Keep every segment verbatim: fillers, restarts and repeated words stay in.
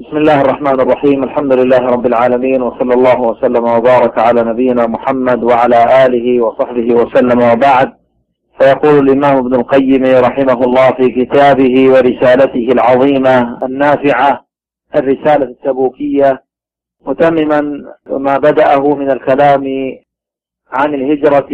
بسم الله الرحمن الرحيم. الحمد لله رب العالمين، وصلى الله وسلم وبارك على نبينا محمد وعلى آله وصحبه وسلم، وبعد. فيقول الإمام ابن القيم رحمه الله في كتابه ورسالته العظيمة النافعة الرسالة التبوكية، متمما ما بدأه من الكلام عن الهجرة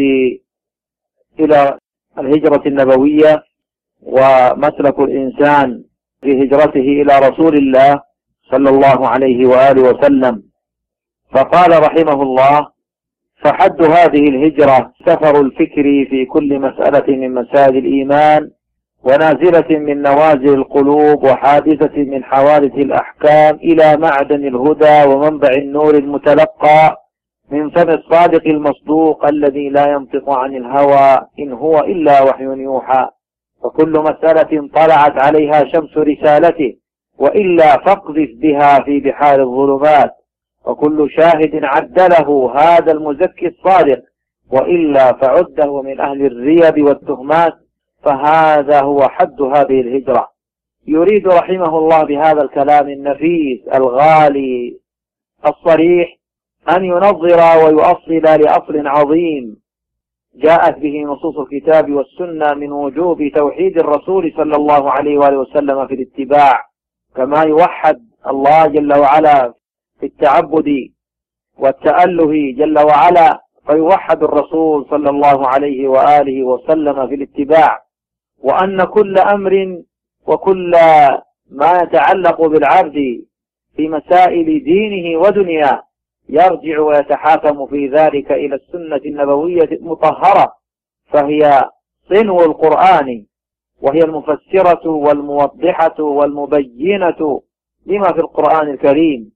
إلى الهجرة النبوية ومسلك الإنسان في هجرته إلى رسول الله صلى الله عليه وآله وسلم. فقال رحمه الله: فحد هذه الهجرة سفر الفكر في كل مسألة من مسائل الإيمان، ونازلة من نوازل القلوب، وحادثة من حوادث الأحكام، إلى معدن الهدى ومنبع النور المتلقى من فم الصادق المصدوق الذي لا ينطق عن الهوى إن هو إلا وحي يوحى. فكل مسألة طلعت عليها شمس رسالته، وإلا فاقذف بها في بحار الظلمات. وكل شاهد عدله هذا المزكي الصادق، وإلا فعده من أهل الريب والتهمات. فهذا هو حد هذه الهجرة. يريد رحمه الله بهذا الكلام النفيس الغالي الصريح أن ينظر ويؤصل لأصل عظيم جاءت به نصوص الكتاب والسنة من وجوب توحيد الرسول صلى الله عليه وآله وسلم في الاتباع، كما يوحد الله جل وعلا في التعبد والتأله جل وعلا، فيوحد الرسول صلى الله عليه وآله وسلم في الاتباع. وأن كل أمر وكل ما يتعلق بالعبد في مسائل دينه ودنياه يرجع ويتحاكم في ذلك إلى السنة النبوية المطهرة، فهي صنو القرآن، وهي المفسرة والموضحة والمبينة لما في القرآن الكريم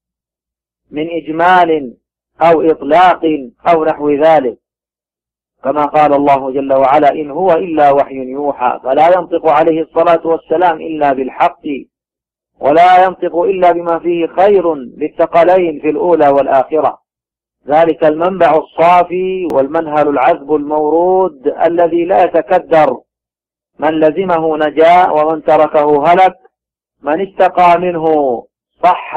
من إجمال أو إطلاق أو نحو ذلك، كما قال الله جل وعلا: إن هو إلا وحي يوحى. فلا ينطق عليه الصلاة والسلام إلا بالحق، ولا ينطق إلا بما فيه خير للثقلين في الأولى والآخرة. ذلك المنبع الصافي والمنهل العذب المورود الذي لا يتكدر، من لزمه نجا ومن تركه هلك، من استقى منه صح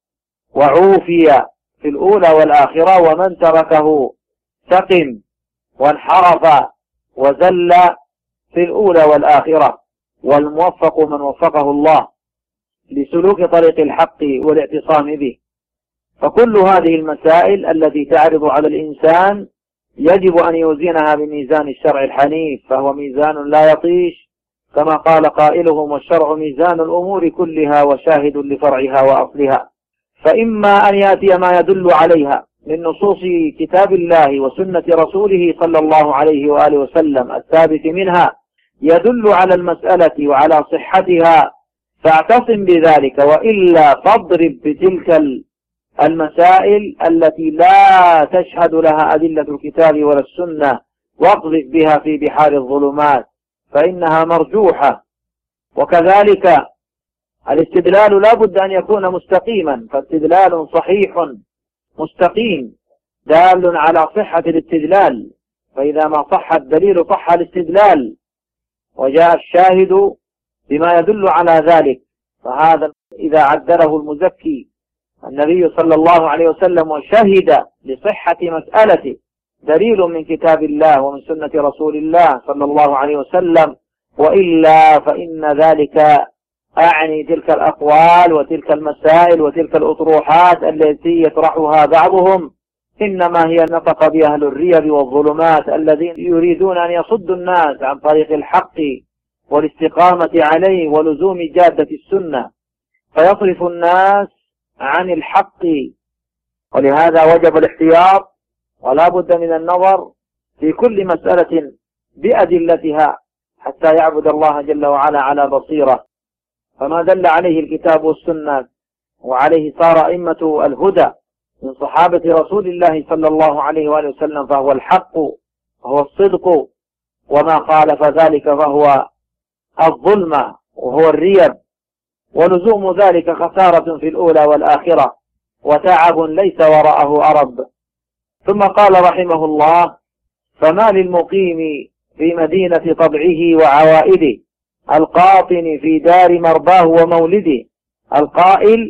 وعوفي في الأولى والآخرة، ومن تركه سقم وانحرف وزل في الأولى والآخرة. والموفق من وفقه الله لسلوك طريق الحق والاعتصام به. فكل هذه المسائل التي تعرض على الإنسان يجب أن يوزنها بميزان الشرع الحنيف، فهو ميزان لا يطيش، كما قال قائلهم: والشرع ميزان الأمور كلها وشاهد لفرعها وأصلها. فإما أن يأتي ما يدل عليها من نصوص كتاب الله وسنة رسوله صلى الله عليه وآله وسلم الثابت منها يدل على المسألة وعلى صحتها، فاعتصم بذلك، وإلا فاضرب بتلك المسائل التي لا تشهد لها أدلة الكتاب ولا السنة، واقذف بها في بحار الظلمات، فإنها مرجوحة. وكذلك الاستدلال لا بد أن يكون مستقيما، فاستدلال صحيح مستقيم دال على صحة الاستدلال، فإذا ما صح الدليل صح الاستدلال، وجاء الشاهد بما يدل على ذلك. فهذا إذا عدله المزكي النبي صلى الله عليه وسلم وشهد لصحة مسألته دليل من كتاب الله ومن سنة رسول الله صلى الله عليه وسلم، وإلا فإن ذلك أعني تلك الأقوال وتلك المسائل وتلك الأطروحات التي يطرحها بعضهم إنما هي نطق بها أهل الريب والظلمات الذين يريدون أن يصدوا الناس عن طريق الحق والاستقامة عليه ولزوم جادة السنة، فيصرف الناس عن الحق. ولهذا وجب الاحتياط، ولا بد من النظر في كل مسألة بأدلتها حتى يعبد الله جل وعلا على بصيرة. فما دل عليه الكتاب والسنة وعليه صار أئمة الهدى من صحابة رسول الله صلى الله عليه وآله وسلم فهو الحق وهو الصدق، وما خالف ذلك فهو الظلم وهو الريب، ولزوم ذلك خسارة في الأولى والآخرة، وتعب ليس وراءه أرب. ثم قال رحمه الله: فما للمقيم في مدينة طبعه وعوائده، القاطن في دار مرباه ومولده. القائل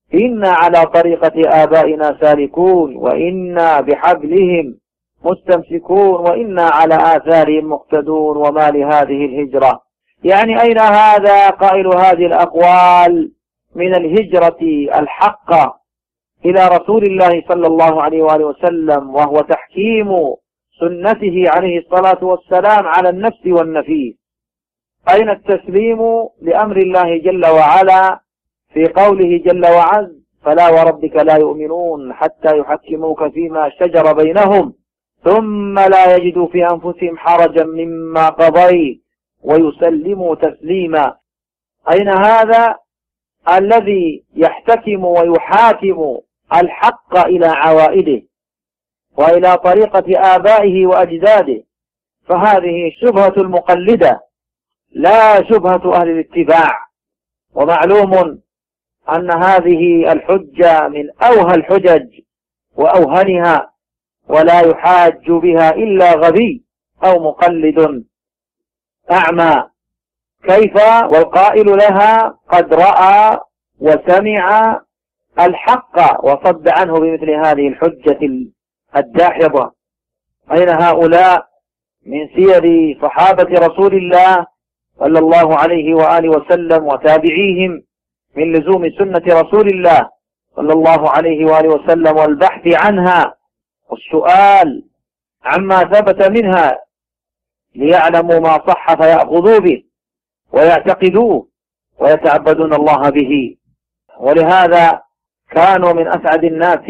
إنا على طريقة آبائنا سالكون وإنا بحبلهم مستمسكون وإنا على آثارهم مقتدون وما لهذه الهجرة. يعني أين هذا قائل هذه الأقوال من الهجرة الحقة إلى رسول الله صلى الله عليه وآله وسلم، وهو تحكيم سنته عليه الصلاة والسلام على النفس والنفيس؟ أين التسليم لأمر الله جل وعلا في قوله جل وعز: فلا وربك لا يؤمنون حتى يحكموك فيما شجر بينهم ثم لا يجدوا في أنفسهم حرجا مما قضيت ويسلموا تسليما. أين هذا الذي يحتكم ويحاكم الحق إلى عوائده وإلى طريقة آبائه وأجداده؟ فهذه شبهة المقلدة لا شبهة أهل الاتباع. ومعلوم أن هذه الحجة من أوهى الحجج وأوهنها، ولا يحاج بها إلا غبي أو مقلد أعمى. كيف والقائل لها قد رأى وسمع الحق وصد عنه بمثل هذه الحجة الداحضة؟ أين هؤلاء من سير صحابة رسول الله صلى الله عليه وآله وسلم وتابعيهم من لزوم سنة رسول الله صلى الله عليه وآله وسلم والبحث عنها والسؤال عما ثبت منها ليعلموا ما صح فيأخذوا به ويعتقدوه ويتعبدون الله به؟ ولهذا كانوا من أسعد الناس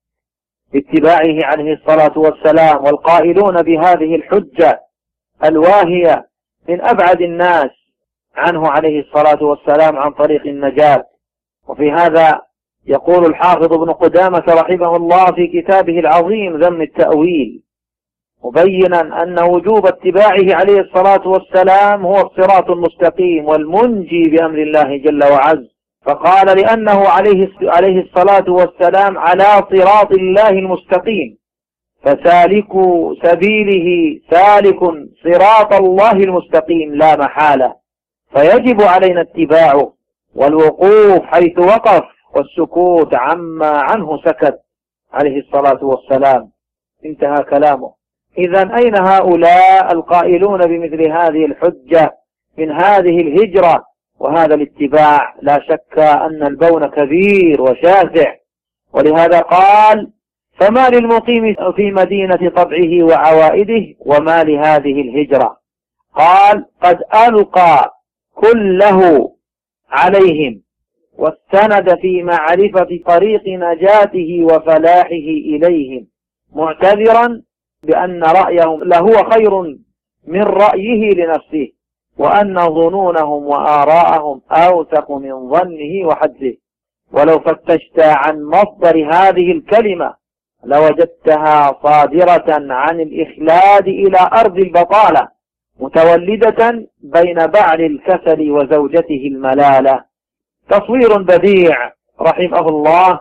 باتباعه عليه الصلاة والسلام، والقائلون بهذه الحجة الواهية من أبعد الناس عنه عليه الصلاة والسلام عن طريق النجاة. وفي هذا يقول الحافظ ابن قدامة رحمه الله في كتابه العظيم ذم التأويل، مبينا أن وجوب اتباعه عليه الصلاة والسلام هو الصراط المستقيم والمنجي بأمر الله جل وعز، فقال لأنه عليه عليه الصلاة والسلام على صراط الله المستقيم، فسالك سبيله سالك صراط الله المستقيم لا محالة، فيجب علينا اتباعه والوقوف حيث وقف والسكوت عما عنه سكت عليه الصلاة والسلام. انتهى كلامه. إذن أين هؤلاء القائلون بمثل هذه الحجة من هذه الهجرة وهذا الاتباع؟ لا شك أن البون كبير وشاسع، ولهذا قال: فما للمقيم في مدينة طبعه وعوائده وما لهذه الهجرة؟ قال: قد ألقى كله عليهم واستند في معرفة طريق نجاته وفلاحه إليهم، معتذرا بأن رأيهم لهو خير من رأيه لنفسه، وأن ظنونهم وآراءهم أوثق من ظنه وحده. ولو فتشت عن مصدر هذه الكلمة لوجدتها صادرة عن الإخلاد إلى أرض البطالة، متولدة بين بعل الكسل وزوجته الملالة. تصوير بديع رحمه الله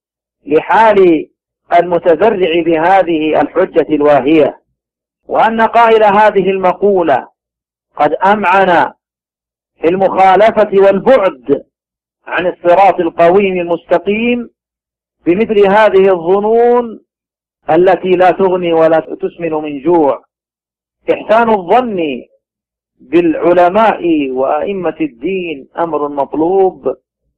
لحال المتزرع بهذه الحجة الواهية، وأن قائل هذه المقولة قد أمعن في المخالفة والبعد عن الصراط القويم المستقيم بمثل هذه الظنون التي لا تغني ولا تسمن من جوع. إحسان الظن بالعلماء وأئمة الدين أمر مطلوب،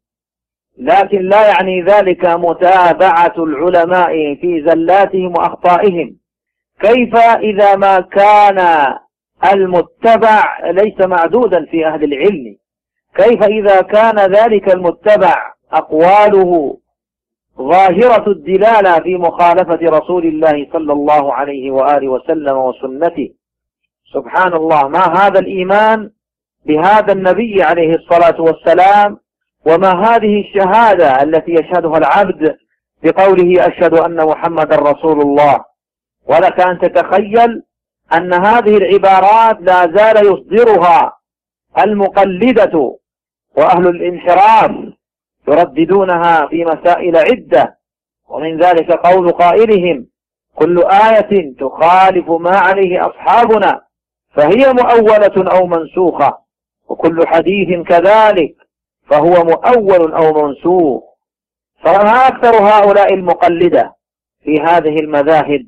لكن لا يعني ذلك متابعة العلماء في زلاتهم وأخطائهم. كيف إذا ما كان المتبع ليس معدودا في أهل العلم؟ كيف إذا كان ذلك المتبع أقواله ظاهرة الدلالة في مخالفة رسول الله صلى الله عليه وآله وسلم وسنته؟ سبحان الله، ما هذا الإيمان بهذا النبي عليه الصلاة والسلام، وما هذه الشهادة التي يشهدها العبد بقوله أشهد أن محمد رسول الله؟ ولك أن تتخيل أن هذه العبارات لا زال يصدرها المقلدة وأهل الانحراف يرددونها في مسائل عدة، ومن ذلك قول قائلهم: كل آية تخالف ما عليه أصحابنا فهي مؤولة أو منسوخة، وكل حديث كذلك فهو مؤول أو منسوخ. فما أكثر هؤلاء المقلدة في هذه المذاهب.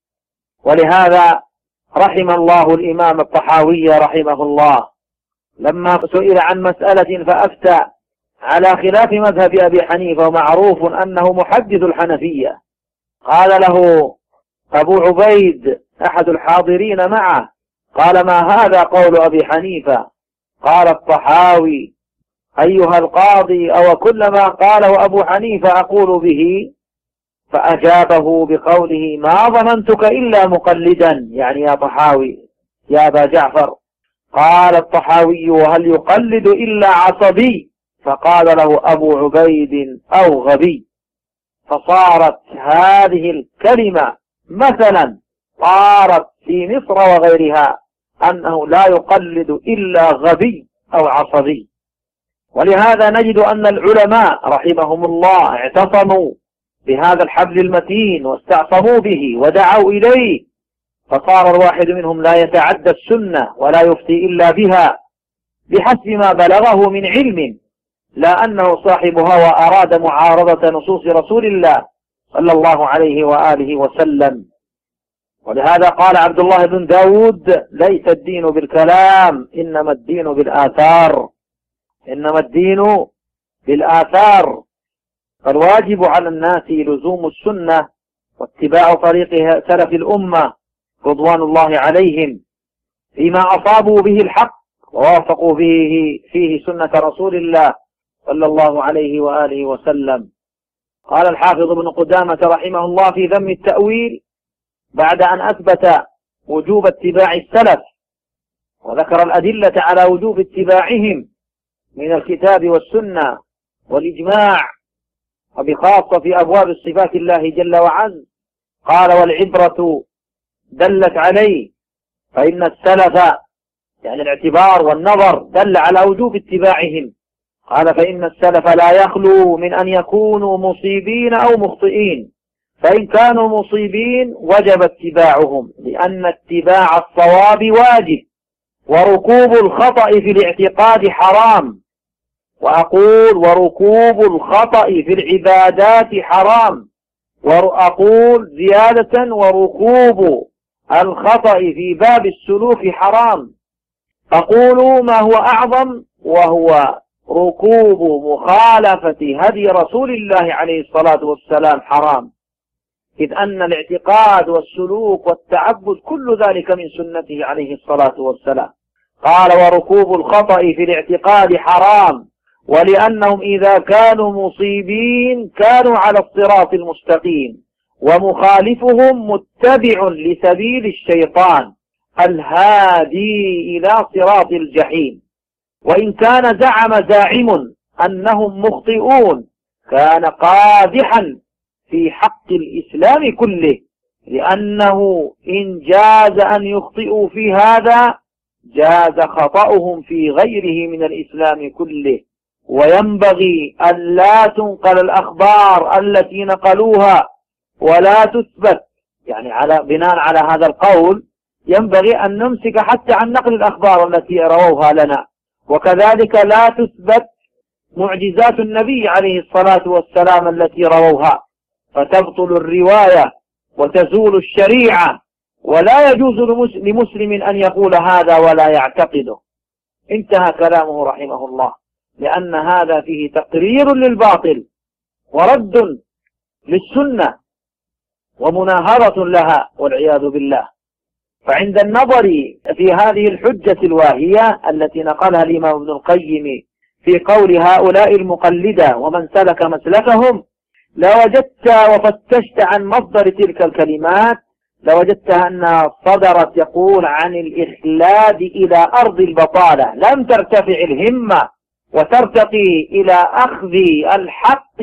ولهذا رحم الله الإمام الطحاوي رحمه الله لما سئل عن مسألة فأفتى على خلاف مذهب أبي حنيفة، ومعروف أنه محدث الحنفية، قال له أبو عبيد أحد الحاضرين معه، قال: ما هذا قول أبي حنيفة؟ قال الطحاوي: أيها القاضي، أو كل ما قاله أبو حنيفة أقول به؟ فأجابه بقوله: ما ظننتك إلا مقلدا، يعني يا طحاوي يا أبا جعفر. قال الطحاوي: وهل يقلد إلا عصبي؟ فقال له أبو عبيد: أو غبي. فصارت هذه الكلمة مثلا صارت في مصر وغيرها أنه لا يقلد إلا غبي أو عصبي. ولهذا نجد أن العلماء رحمهم الله اعتصموا بهذا الحبل المتين واستعصموا به ودعوا إليه، فصار الواحد منهم لا يتعدى السنة ولا يفتي إلا بها بحسب ما بلغه من علم، لا أنه صاحب هوى أراد معارضة نصوص رسول الله صلى الله عليه وآله وسلم. ولهذا قال عبد الله بن داود: ليس الدين بالكلام، إنما الدين بالآثار، إنما الدين بالآثار. فالواجب على الناس لزوم السنة واتباع طريق سلف الأمة رضوان الله عليهم فيما أصابوا به الحق ووافقوا به فيه سنة رسول الله صلى الله عليه وآله وسلم. قال الحافظ ابن قدامة رحمه الله في ذم التأويل بعد أن أثبت وجوب اتباع السلف وذكر الأدلة على وجوب اتباعهم من الكتاب والسنة والإجماع، وبخاصة في أبواب الصفات الله جل وعز، قال: والعبرة دلت عليه، فإن السلف يعني الاعتبار والنظر دل على وجوب اتباعهم. قال: فإن السلف لا يخلو من أن يكونوا مصيبين أو مخطئين، فإن كانوا مصيبين وجب اتباعهم، لأن اتباع الصواب واجب، وركوب الخطأ في الاعتقاد حرام. وأقول وركوب الخطأ في العبادات حرام، وأقول زيادة وركوب الخطأ في باب السلوك حرام. أقول ما هو أعظم، وهو ركوب مخالفة هدي رسول الله عليه الصلاة والسلام حرام، إذ أن الاعتقاد والسلوك والتعبد كل ذلك من سنته عليه الصلاة والسلام. قال: وركوب الخطأ في الاعتقاد حرام، ولأنهم إذا كانوا مصيبين كانوا على الصراط المستقيم، ومخالفهم متبع لسبيل الشيطان الهادي إلى صراط الجحيم. وإن كان زعم زاعم أنهم مخطئون كان قادحا في حق الإسلام كله، لأنه إن جاز أن يخطئوا في هذا جاز خطأهم في غيره من الإسلام كله. وينبغي أن لا تنقل الأخبار التي نقلوها ولا تثبت، يعني على بناء على هذا القول ينبغي أن نمسك حتى عن نقل الأخبار التي رووها لنا، وكذلك لا تثبت معجزات النبي عليه الصلاة والسلام التي رووها، فتبطل الرواية وتزول الشريعة، ولا يجوز لمسلم أن يقول هذا ولا يعتقده. انتهى كلامه رحمه الله، لأن هذا فيه تقرير للباطل ورد للسنة ومناهضة لها والعياذ بالله. فعند النظر في هذه الحجة الواهية التي نقلها الإمام ابن القيم في قول هؤلاء المقلدة ومن سلك مسلكهم، لوجدت وفتشت عن مصدر تلك الكلمات لوجدتها أنها صدرت يقول عن الإخلاد إلى أرض البطالة، لم ترتفع الهمة وترتقي إلى أخذ الحق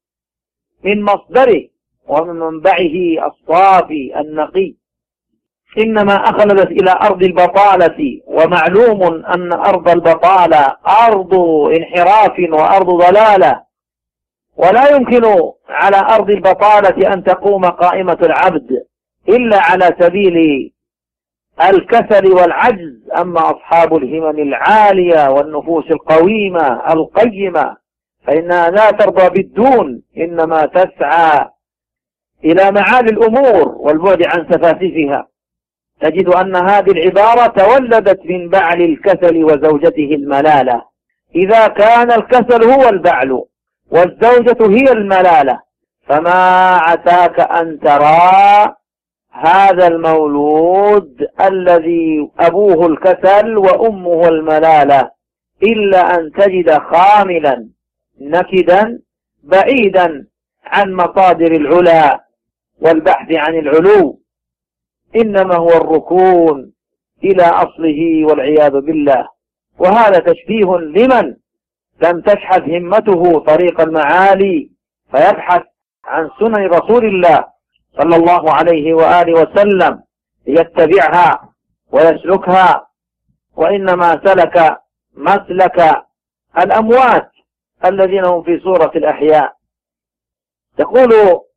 من مصدره ومن منبعه الصافي النقي، إنما أخلدت إلى أرض البطالة. ومعلوم أن أرض البطالة أرض انحراف وأرض ضلالة، ولا يمكن على أرض البطالة أن تقوم قائمة العبد إلا على سبيل الكسل والعجز. أما أصحاب الهمم العالية والنفوس القويمة القيمة فإنها لا ترضى بالدون، إنما تسعى إلى معالي الأمور والبعد عن سفاسفها. تجد أن هذه العبارة تولدت من بعل الكسل وزوجته الملالة. إذا كان الكسل هو البعل والزوجة هي الملالة، فما عساك أن ترى هذا المولود الذي أبوه الكسل وأمه الملالة إلا أن تجد خاملا نكدا بعيدا عن مصادر العلا والبحث عن العلو، إنما هو الركون إلى أصله والعياذ بالله. وهذا تشبيه لمن لم تشحذ همته طريق المعالي فيبحث عن سنن رسول الله صلى الله عليه وآله وسلم ليتبعها ويسلكها، وإنما سلك مسلك الأموات الذين هم في صورة الأحياء. يقول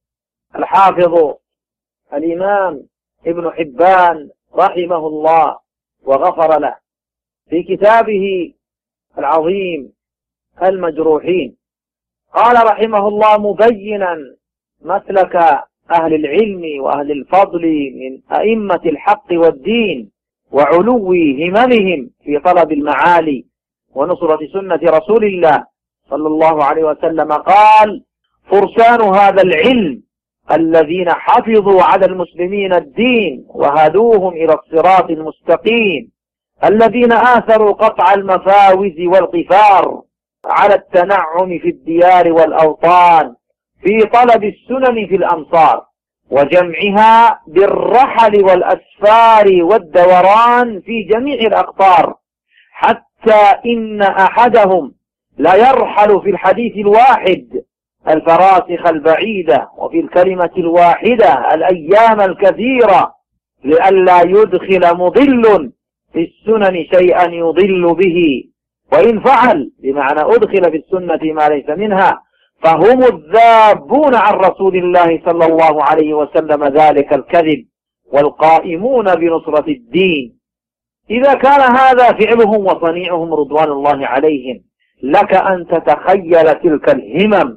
الحافظ الإمام ابن حبان رحمه الله وغفر له في كتابه العظيم المجروحين، قال رحمه الله مبينا مسلك أهل العلم وأهل الفضل من أئمة الحق والدين وعلو هممهم في طلب المعالي ونصرة سنة رسول الله صلى الله عليه وسلم. قال فرسان هذا العلم الذين حفظوا على المسلمين الدين وهدوهم إلى الصراط المستقيم، الذين آثروا قطع المفاوز والقفار على التنعم في الديار والأوطان في طلب السنن في الأمصار وجمعها بالرحل والأسفار والدوران في جميع الأقطار، حتى إن أحدهم لا يرحل في الحديث الواحد الفراسخ البعيدة وفي الكلمة الواحدة الأيام الكثيرة لئلا يدخل مضل في السنن شيئا يضل به، وإن فعل بمعنى أدخل في السنة ما ليس منها فهم الذابون عن رسول الله صلى الله عليه وسلم ذلك الكذب والقائمون بنصرة الدين. إذا كان هذا فعلهم وصنيعهم رضوان الله عليهم، لك أن تتخيل تلك الهمم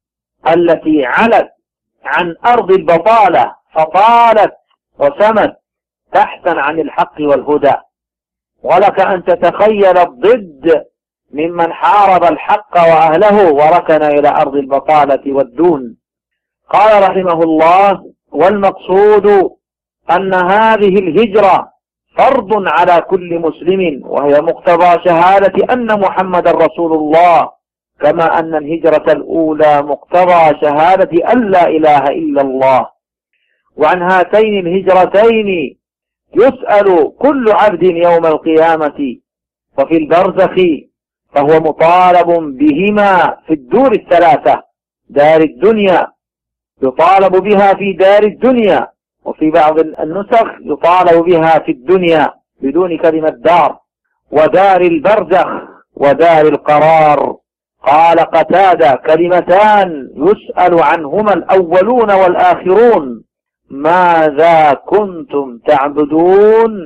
التي علت عن أرض البطالة فطالت وسمت بحثا عن الحق والهدى، ولك أن تتخيل الضد ممن حارب الحق وأهله وركن إلى أرض البطالة والدون. قال رحمه الله والمقصود أن هذه الهجرة فرض على كل مسلم، وهي مقتضى شهادة أن محمد رسول الله، كما أن الهجرة الأولى مقتضى شهادة أن لا إله إلا الله. وعن هاتين الهجرتين يسأل كل عبد يوم القيامة وفي البرزخ، فهو مطالب بهما في الدور الثلاثة، دار الدنيا يطالب بها في دار الدنيا، وفي بعض النسخ يطالب بها في الدنيا بدون كلمة دار، ودار البرزخ ودار القرار. قال قتادة كلمتان يسأل عنهما الأولون والآخرون: ماذا كنتم تعبدون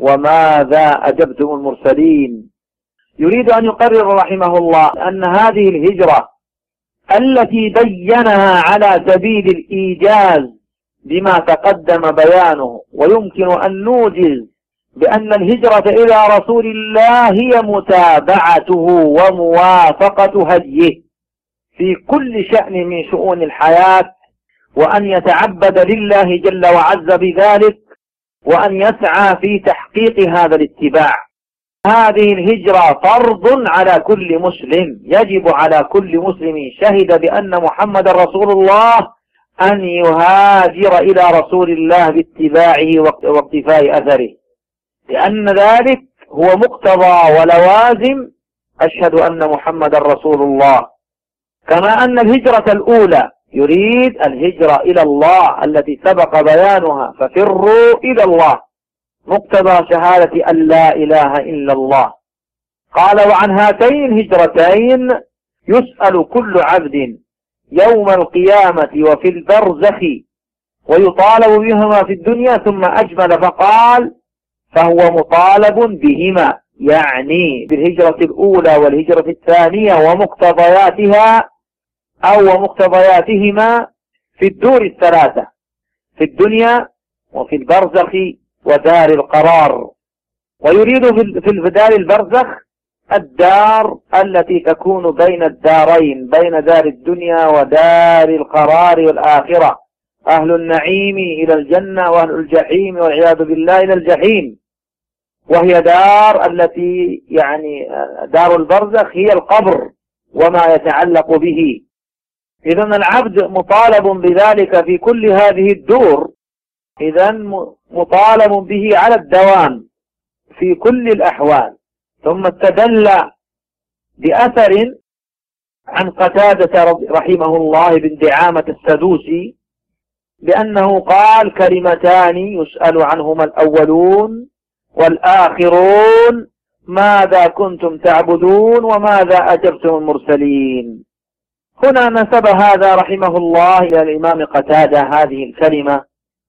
وماذا أجبتم المرسلين. يريد أن يقرر رحمه الله أن هذه الهجرة التي بينها على سبيل الإيجاز بما تقدم بيانه، ويمكن أن نوجز بأن الهجرة إلى رسول الله هي متابعته وموافقة هديه في كل شأن من شؤون الحياة، وأن يتعبد لله جل وعز بذلك، وأن يسعى في تحقيق هذا الاتباع. هذه الهجرة فرض على كل مسلم، يجب على كل مسلم شهد بأن محمد رسول الله أن يهاجر إلى رسول الله باتباعه واقتفاء أثره، لأن ذلك هو مقتضى ولوازم أشهد أن محمد رسول الله. كما أن الهجرة الأولى يريد الهجرة إلى الله التي سبق بيانها، ففروا إلى الله، مقتضى شهادة أن لا إله إلا الله. قال وعن هاتين الهجرتين يسأل كل عبد يوم القيامة وفي البرزخ، ويطالب بهما في الدنيا، ثم أجمل فقال فهو مطالب بهما يعني بالهجرة الأولى والهجرة الثانية ومقتضياتها أو ومقتضياتهما في الدور الثلاثة، في الدنيا وفي البرزخ ودار القرار. ويريد في دار البرزخ الدار التي تكون بين الدارين، بين دار الدنيا ودار القرار والآخرة، أهل النعيم إلى الجنة وأهل الجحيم والعياذ بالله إلى الجحيم، وهي دار التي يعني دار البرزخ هي القبر وما يتعلق به. إذن العبد مطالب بذلك في كل هذه الدور، إذن مطالب به على الدوام في كل الأحوال. ثم استدل بأثر عن قتادة رحمه الله بن دعامة السدوسي بأنه قال: كلمتان يسأل عنهما الأولون والآخرون ماذا كنتم تعبدون وماذا أجبتم المرسلين. هنا نسب هذا رحمه الله إلى الإمام قتادة هذه الكلمة،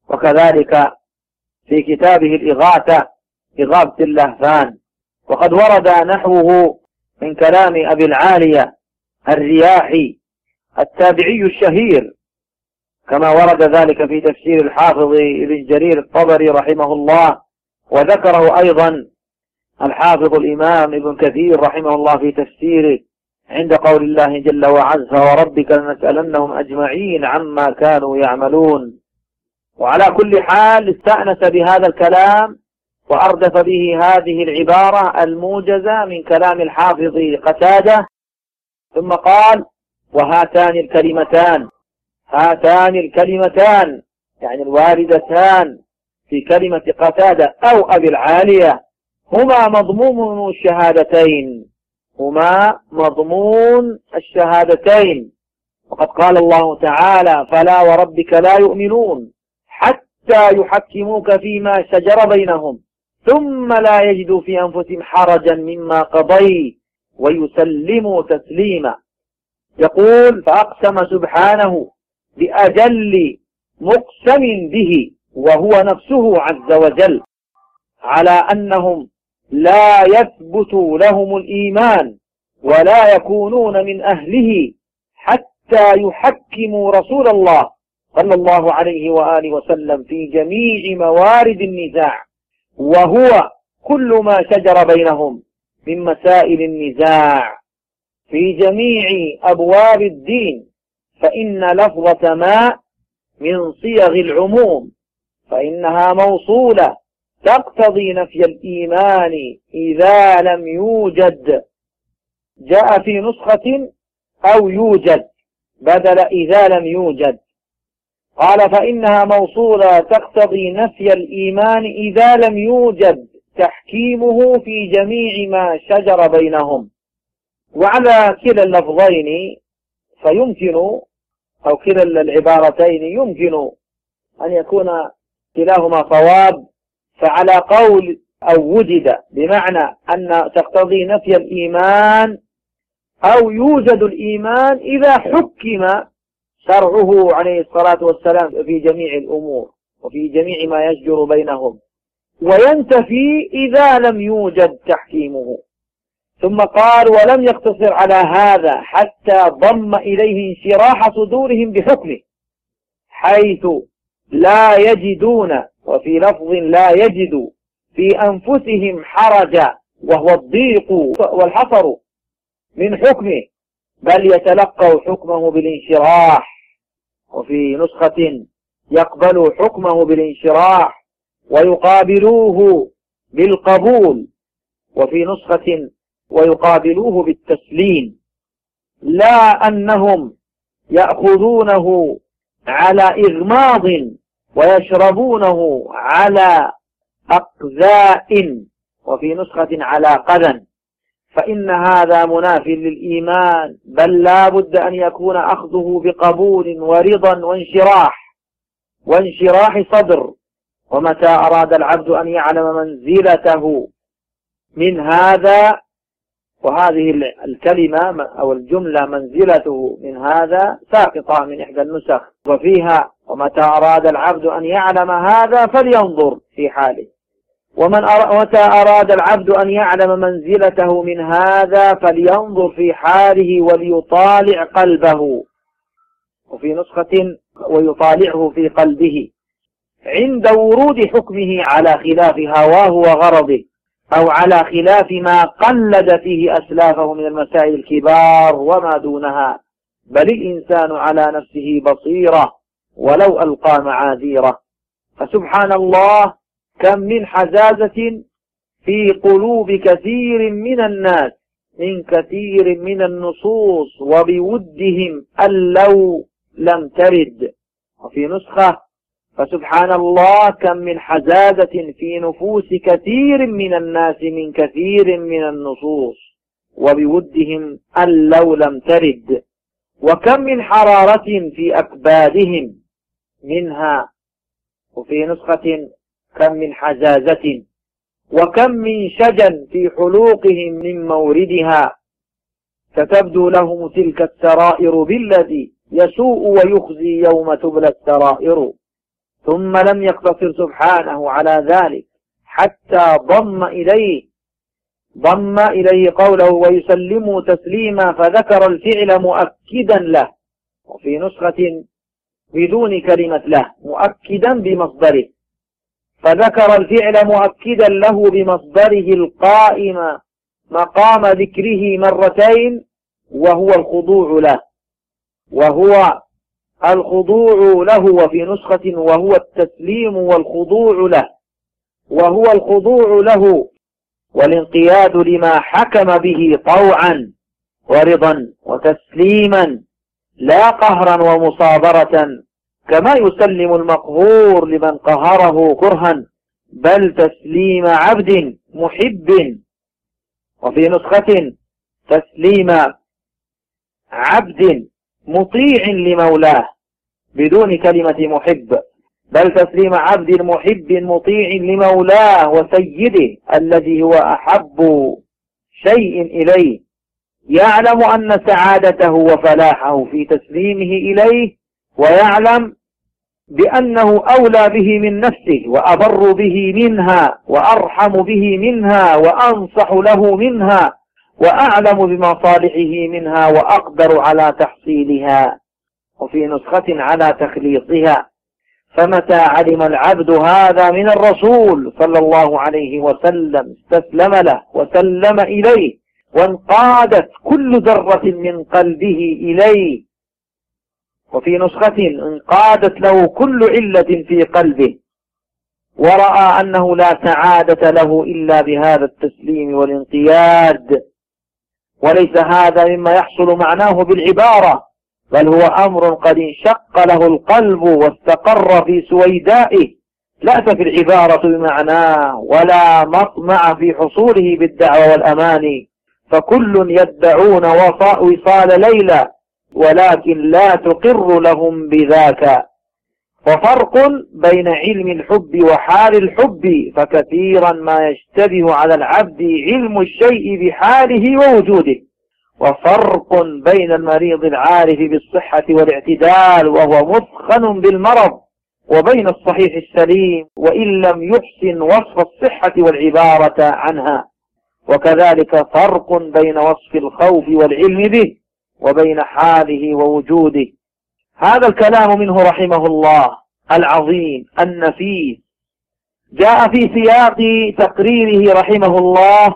وكذلك في كتابه الإغاثة إغاثة اللهفان. وقد ورد نحوه من كلام أبي العالية الرياحي التابعي الشهير، كما ورد ذلك في تفسير الحافظ ابن جرير الطبري رحمه الله، وذكره أيضا الحافظ الإمام ابن كثير رحمه الله في تفسيره عند قول الله جل وعز: وربك لنسألنهم أجمعين عما كانوا يعملون. وعلى كل حال استأنس بهذا الكلام وأردف به هذه العبارة الموجزة من كلام الحافظ قتادة، ثم قال: وهاتان الكلمتان هاتان الكلمتان يعني الواردتان في كلمة قتادة أو أبي العالية هما مضمون الشهادتين هما مضمون الشهادتين. وقد قال الله تعالى: فلا وربك لا يؤمنون حتى يحكموك فيما شجر بينهم ثم لا يجدوا في أنفسهم حرجا مما قضيت ويسلموا تسليما. يقول: فأقسم سبحانه بأجل مقسم به وهو نفسه عز وجل على أنهم لا يثبت لهم الإيمان ولا يكونون من أهله حتى يحكموا رسول الله صلى الله عليه وآله وسلم في جميع موارد النزاع، وهو كل ما شجر بينهم من مسائل النزاع في جميع أبواب الدين، فإن لفظة ما من صيغ العموم، فإنها موصولة تقتضي نفي الإيمان إذا لم يوجد. جاء في نسخة أو يوجد بدل إذا لم يوجد. قال: فإنها موصولة تقتضي نفي الإيمان إذا لم يوجد تحكيمه في جميع ما شجر بينهم. وعلى كلا اللفظين فيمكن أو كلا العبارتين يمكن أن يكون كلاهما صواب. فعلى قول أو وجد بمعنى أن تقتضي نفي الإيمان أو يوجد الإيمان إذا حكم شرعه عليه الصلاة والسلام في جميع الأمور وفي جميع ما يشجر بينهم، وينتفي إذا لم يوجد تحكيمه. ثم قال: ولم يقتصر على هذا حتى ضم إليه انشراح صدورهم بحكمه، حيث لا يجدون، وفي لفظ لا يجد في أنفسهم حرجا وهو الضيق والحصر من حكمه، بل يتلقوا حكمه بالانشراح. وفي نسخة يقبلوا حكمه بالانشراح ويقابلوه بالقبول، وفي نسخة ويقابلوه بالتسليم، لا أنهم يأخذونه على إغماض ويشربونه على أقذاء، وفي نسخة على قذى، فإن هذا مناف للإيمان، بل لا بد أن يكون أخذه بقبول ورضا وانشراح وانشراح صدر. ومتى أراد العبد أن يعلم منزلته من هذا، وهذه الكلمة أو الجملة منزلته من هذا ساقطة من إحدى النسخ، وفيها: ومتى أراد العبد أن يعلم هذا فلينظر في حاله. ومن متى أراد العبد أن يعلم منزلته من هذا فلينظر في حاله وليطالع قلبه. وفي نسخة ويطالعه في قلبه عند ورود حكمه على خلاف هواه وغرضه، أو على خلاف ما قلد فيه أسلافه من المسائل الكبار وما دونها، بل الإنسان على نفسه بصيرة ولو ألقى معاذيره. فسبحان الله كم من حزازة في قلوب كثير من الناس من كثير من النصوص وبودهم أن لو لم ترد. وفي نسخة فسبحان الله كم من حزازة في نفوس كثير من الناس من كثير من النصوص وبودهم أن لو لم ترد. وكم من حرارة في أكبادهم منها. وفي نسخة كم من حزازة. وكم من شجن في حلوقهم من موردها، فتبدو لهم تلك السرائر بالذي يسوء ويخزي يوم تبلى السرائر. ثم لم يقتصر سبحانه على ذلك حتى ضم إليه ضم إليه قوله ويسلموا تسليما، فذكر الفعل مؤكدا له. وفي نسخة بدون كلمة له مؤكدا بمصدره، فذكر الفعل مؤكدا له بمصدره القائم مقام ذكره مرتين، وهو الخضوع له وهو الخضوع له وفي نسخة وهو التسليم والخضوع له وهو الخضوع له والانقياد لما حكم به طوعا ورضا وتسليما، لا قهرا ومصابرة كما يسلم المقهور لمن قهره كرها، بل تسليم عبد محب. وفي نسخة تسليم عبد مطيع لمولاه بدون كلمة محب، بل تسليم عبد محب مطيع لمولاه وسيده الذي هو أحب شيء إليه، يعلم أن سعادته وفلاحه في تسليمه إليه، ويعلم بأنه أولى به من نفسه وأبر به منها وأرحم به منها وأنصح له منها وأعلم بمصالحه منها وأقدر على تحصيلها. وفي نسخة على تخليصها. فمتى علم العبد هذا من الرسول صلى الله عليه وسلم استسلم له وسلم إليه، وانقادت كل ذرة من قلبه إليه. وفي نسخة انقادت له كل علة في قلبه، ورأى أنه لا سعادة له إلا بهذا التسليم والانقياد. وليس هذا مما يحصل معناه بالعبارة، بل هو أمر قد انشق له القلب واستقر في سويدائه، لا في العبارة بمعناه ولا مطمع في حصوله بالدعوة والأماني، فكل يدعون وصال ليلى ولكن لا تقر لهم بذاك. وفرق بين علم الحب وحال الحب، فكثيرا ما يشتبه على العبد علم الشيء بحاله ووجوده، وفرق بين المريض العارف بالصحة والاعتدال وهو مثخن بالمرض، وبين الصحيح السليم وإن لم يحسن وصف الصحة والعبارة عنها. وكذلك فرق بين وصف الخوف والعلم به وبين حاله ووجوده. هذا الكلام منه رحمه الله العظيم النفيس جاء في سياق تقريره رحمه الله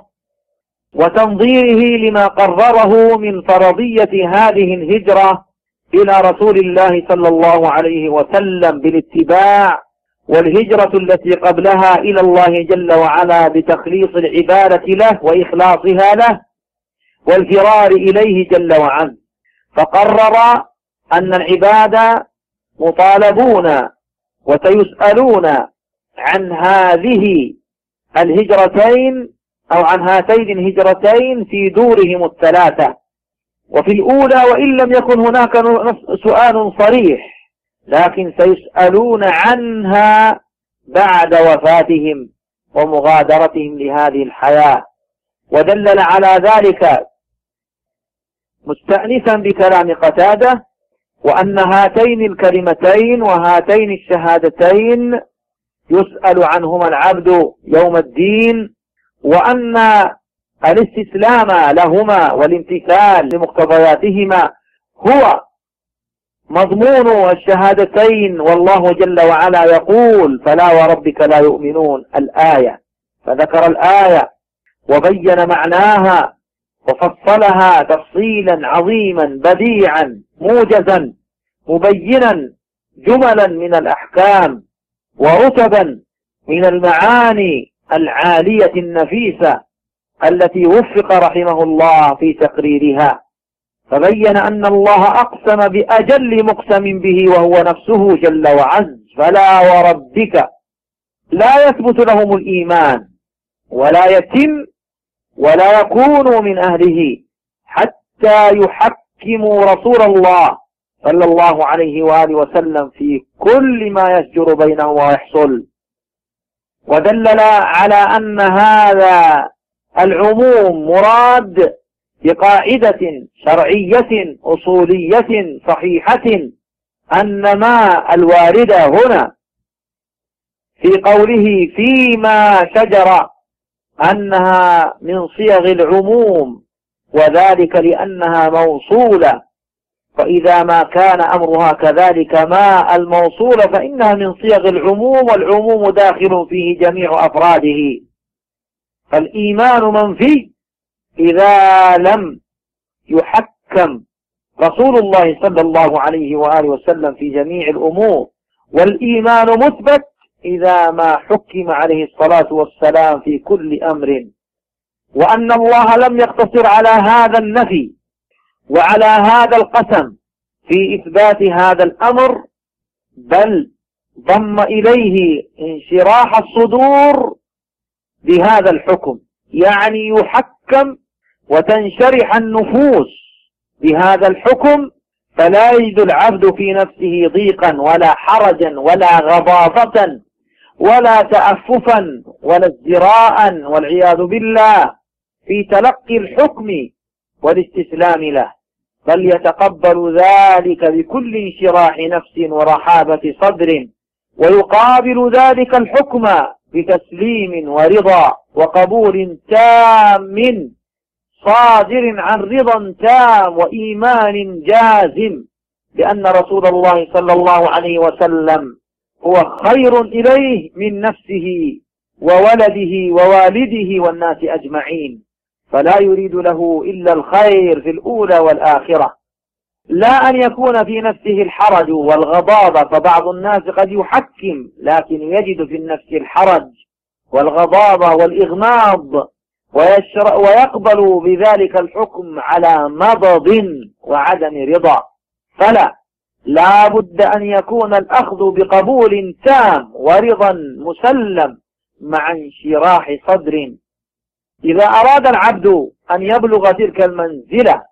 وتنظيره لما قرره من فرضية هذه الهجرة إلى رسول الله صلى الله عليه وسلم بالاتباع، والهجرة التي قبلها إلى الله جل وعلا بتخليص العبادة له وإخلاصها له والفرار إليه جل وعلا. فقرر أن العباد مطالبون وسيسألون عن هذه الهجرتين أو عن هاتين الهجرتين في دورهم الثلاثة. وفي الأولى وإن لم يكن هناك سؤال صريح، لكن سيسألون عنها بعد وفاتهم ومغادرتهم لهذه الحياة. ودلل على ذلك مستأنسا بكلام قتادة، وأن هاتين الكلمتين وهاتين الشهادتين يسأل عنهما العبد يوم الدين، وأن الاستسلام لهما والامتثال لمقتضياتهما هو مضمون الشهادتين. والله جل وعلا يقول: فلا وربك لا يؤمنون، الآية، فذكر الآية وبين معناها وفصلها تفصيلا عظيما بديعا موجزا مبينا جملا من الأحكام ورتبا من المعاني العالية النفيسة التي وفق رحمه الله في تقريرها، فبين أن الله أقسم بأجل مقسم به وهو نفسه جل وعز. فلا وربك لا يثبت لهم الإيمان ولا يتم ولا يكونوا من أهله حتى يحكموا رسول الله صلى الله عليه وآله وسلم في كل ما يسجر بينهم ويحصل. ودلل على أن هذا العموم مراد بقاعدة شرعية أصولية صحيحة، أن ما الواردة هنا في قوله فيما شجر أنها من صيغ العموم، وذلك لأنها موصولة، فإذا ما كان أمرها كذلك ما الموصولة فإنها من صيغ العموم، والعموم داخل فيه جميع أفراده. فالإيمان منفي إذا لم يحكم رسول الله صلى الله عليه وآله وسلم في جميع الأمور، والإيمان مثبت إذا ما حكم عليه الصلاة والسلام في كل أمر. وأن الله لم يقتصر على هذا النفي وعلى هذا القسم في إثبات هذا الأمر، بل ضم إليه انشراح الصدور بهذا الحكم، يعني يحكم وتنشرح النفوس بهذا الحكم، فلا يجد العبد في نفسه ضيقا ولا حرجا ولا غضاضة ولا تأففا ولا ازدراء والعياذ بالله في تلقي الحكم والاستسلام له، بل يتقبل ذلك بكل انشراح نفس ورحابة صدر، ويقابل ذلك الحكم بتسليم ورضا وقبول تام صادر عن رضا تام وإيمان جازم بأن رسول الله صلى الله عليه وسلم هو خير إليه من نفسه وولده ووالده والناس أجمعين، فلا يريد له إلا الخير في الأولى والآخرة، لا أن يكون في نفسه الحرج والغضاضة. فبعض الناس قد يحكم لكن يجد في النفس الحرج والغضاضة والإغماض ويقبل بذلك الحكم على مضض وعدم رضا. فلا لا بد أن يكون الأخذ بقبول تام ورضا مسلم مع انشراح صدر. إذا أراد العبد أن يبلغ تلك المنزلة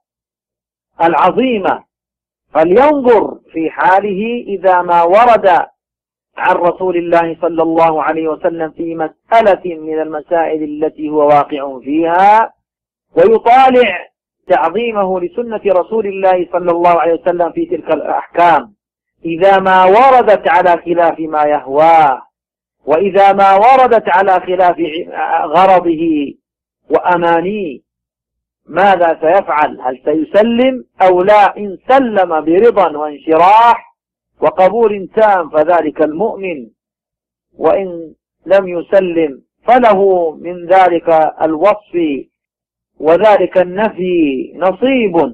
العظيمة فلينظر في حاله إذا ما ورد عن رسول الله صلى الله عليه وسلم في مسألة من المسائل التي هو واقع فيها، ويطالع تعظيمه لسنة رسول الله صلى الله عليه وسلم في تلك الأحكام إذا ما وردت على خلاف ما يهواه، وإذا ما وردت على خلاف غرضه وأمانيه، ماذا سيفعل؟ هل سيسلم أو لا؟ إن سلم برضا وانشراح وقبول تام فذلك المؤمن، وإن لم يسلم فله من ذلك الوصف وذلك النفي نصيب.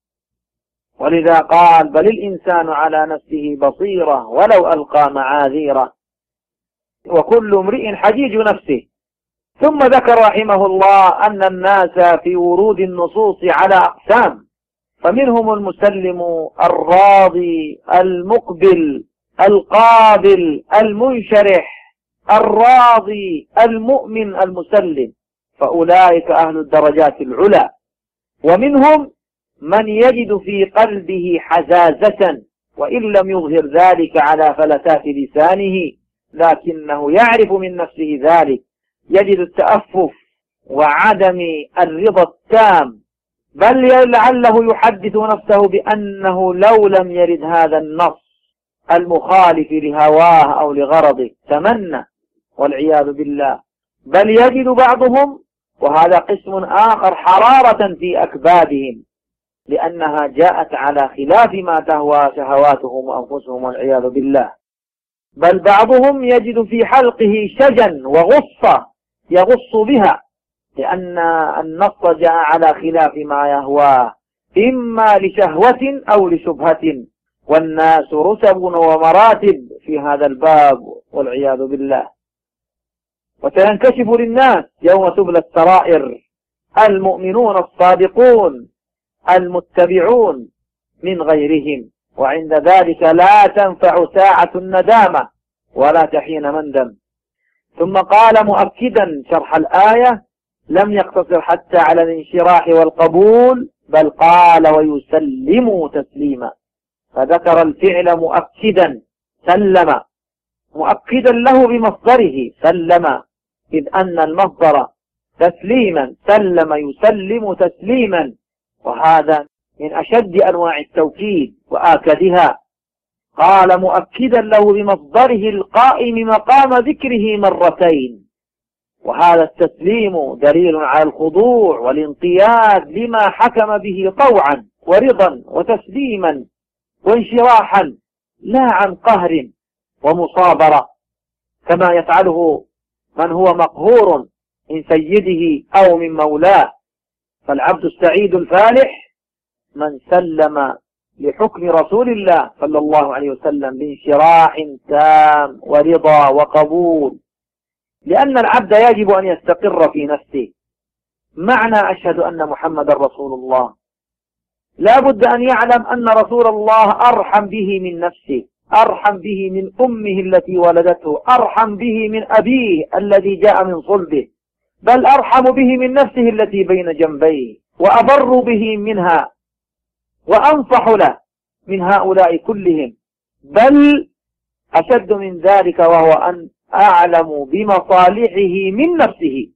ولذا قال: بل الإنسان على نفسه بصيرة ولو ألقى معاذيره، وكل امرئ حجيج نفسه. ثم ذكر رحمه الله أن الناس في ورود النصوص على أقسام، فمنهم المسلم الراضي المقبل القابل المنشرح الراضي المؤمن المسلم، فأولئك أهل الدرجات العلى. ومنهم من يجد في قلبه حزازة وإن لم يظهر ذلك على فلتات لسانه، لكنه يعرف من نفسه ذلك، يجد التأفف وعدم الرضا التام، بل لعله يحدث نفسه بأنه لو لم يرد هذا النص المخالف لهواه أو لغرضه تمنى والعياذ بالله، بل يجد بعضهم، وهذا قسم آخر، حرارة في أكبادهم لأنها جاءت على خلاف ما تهوى شهواتهم وأنفسهم والعياذ بالله. بل بعضهم يجد في حلقه شجا وغصة يغص بها لأن النص جاء على خلاف ما يهواه إما لشهوة أو لشبهة، والناس رتب ومراتب في هذا الباب والعياذ بالله. وسينكشف للناس يوم تبلى السرائر المؤمنون الصادقون المتبعون من غيرهم، وعند ذلك لا تنفع ساعة الندامة ولا تحين مندم. ثم قال مؤكدا شرح الآية: لم يقتصر حتى على الانشراح والقبول، بل قال ويسلموا تسليما، فذكر الفعل مؤكدا سلم، مؤكدا له بمصدره سلم، إذ أن المصدر تسليما سلم يسلم تسليما، وهذا من أشد أنواع التوكيد وآكدها. قال مؤكدا له بمصدره القائم مقام ذكره مرتين، وهذا التسليم دليل على الخضوع والانقياد لما حكم به طوعا ورضا وتسليما وانشراحا، لا عن قهر ومصابرة كما يفعله من هو مقهور من سيده أو من مولاه. فالعبد السعيد الفالح من سلم لحكم رسول الله صلى الله عليه وسلم بانشراح تام ورضا وقبول، لأن العبد يجب أن يستقر في نفسه. معنى أشهد أن محمد رسول الله لا بد أن يعلم أن رسول الله أرحم به من نفسه، أرحم به من أمه التي ولدته، أرحم به من أبيه الذي جاء من صلبه، بل أرحم به من نفسه التي بين جنبيه، وأبر به منها وأنصح له من هؤلاء كلهم، بل أشد من ذلك وهو أن أعلم بمصالحه من نفسه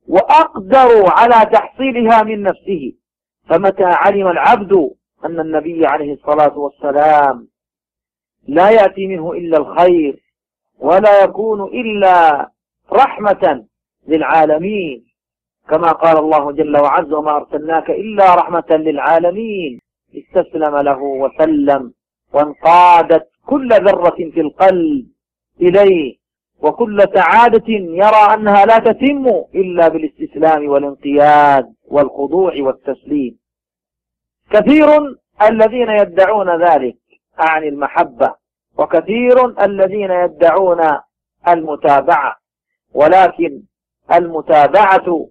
وأقدر على تحصيلها من نفسه. فمتى علم العبد أن النبي عليه الصلاة والسلام لا يأتي منه إلا الخير ولا يكون إلا رحمة للعالمين، كما قال الله جل وعز: وما أرسلناك إلا رحمة للعالمين، استسلم له وسلم، وانقادت كل ذرة في القلب إليه، وكل سعادة يرى أنها لا تتم إلا بالاستسلام والانقياد والخضوع والتسليم. كثير الذين يدعون ذلك عن المحبة، وكثير الذين يدعون المتابعة، ولكن المتابعة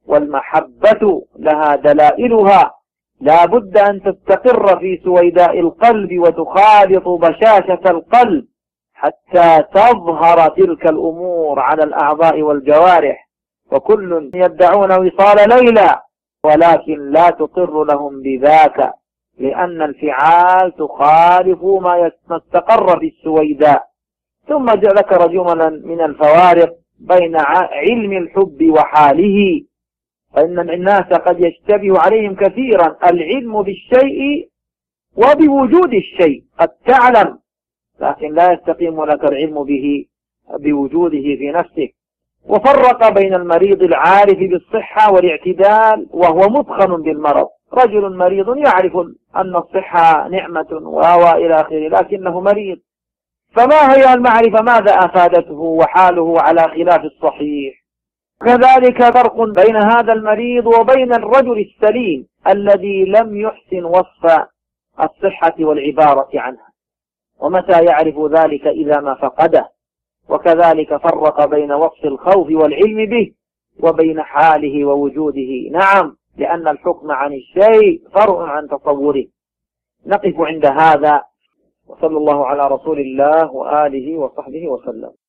والمحبة لها دلائلها لا بد أن تستقر في سويداء القلب وتخالط بشاشة القلب حتى تظهر تلك الأمور على الأعضاء والجوارح. وكل يدعون وصال ليلى، ولكن لا تقر لهم بذاك، لأن الفعال تخالف ما استقر في السويداء. ثم ذكر جملا من الفوارق بين علم الحب وحاله، فإن الناس قد يشتبه عليهم كثيرا العلم بالشيء وبوجود الشيء، قد تعلم لكن لا يستقيم لك العلم به بوجوده في نفسك. وفرق بين المريض العارف بالصحة والاعتدال وهو متخن بالمرض. رجل مريض يعرف أن الصحة نعمة وهو إلى آخره، لكنه مريض، فما هي المعرفة؟ ماذا أفادته وحاله على خلاف الصحيح؟ كذلك فرق بين هذا المريض وبين الرجل السليم الذي لم يحسن وصف الصحة والعبارة عنها، ومتى يعرف ذلك إذا ما فقده. وكذلك فرق بين وصف الخوف والعلم به وبين حاله ووجوده. نعم، لأن الحكم عن الشيء فرع عن تصوره. نقف عند هذا، وصلى الله على رسول الله وآله وصحبه وسلم.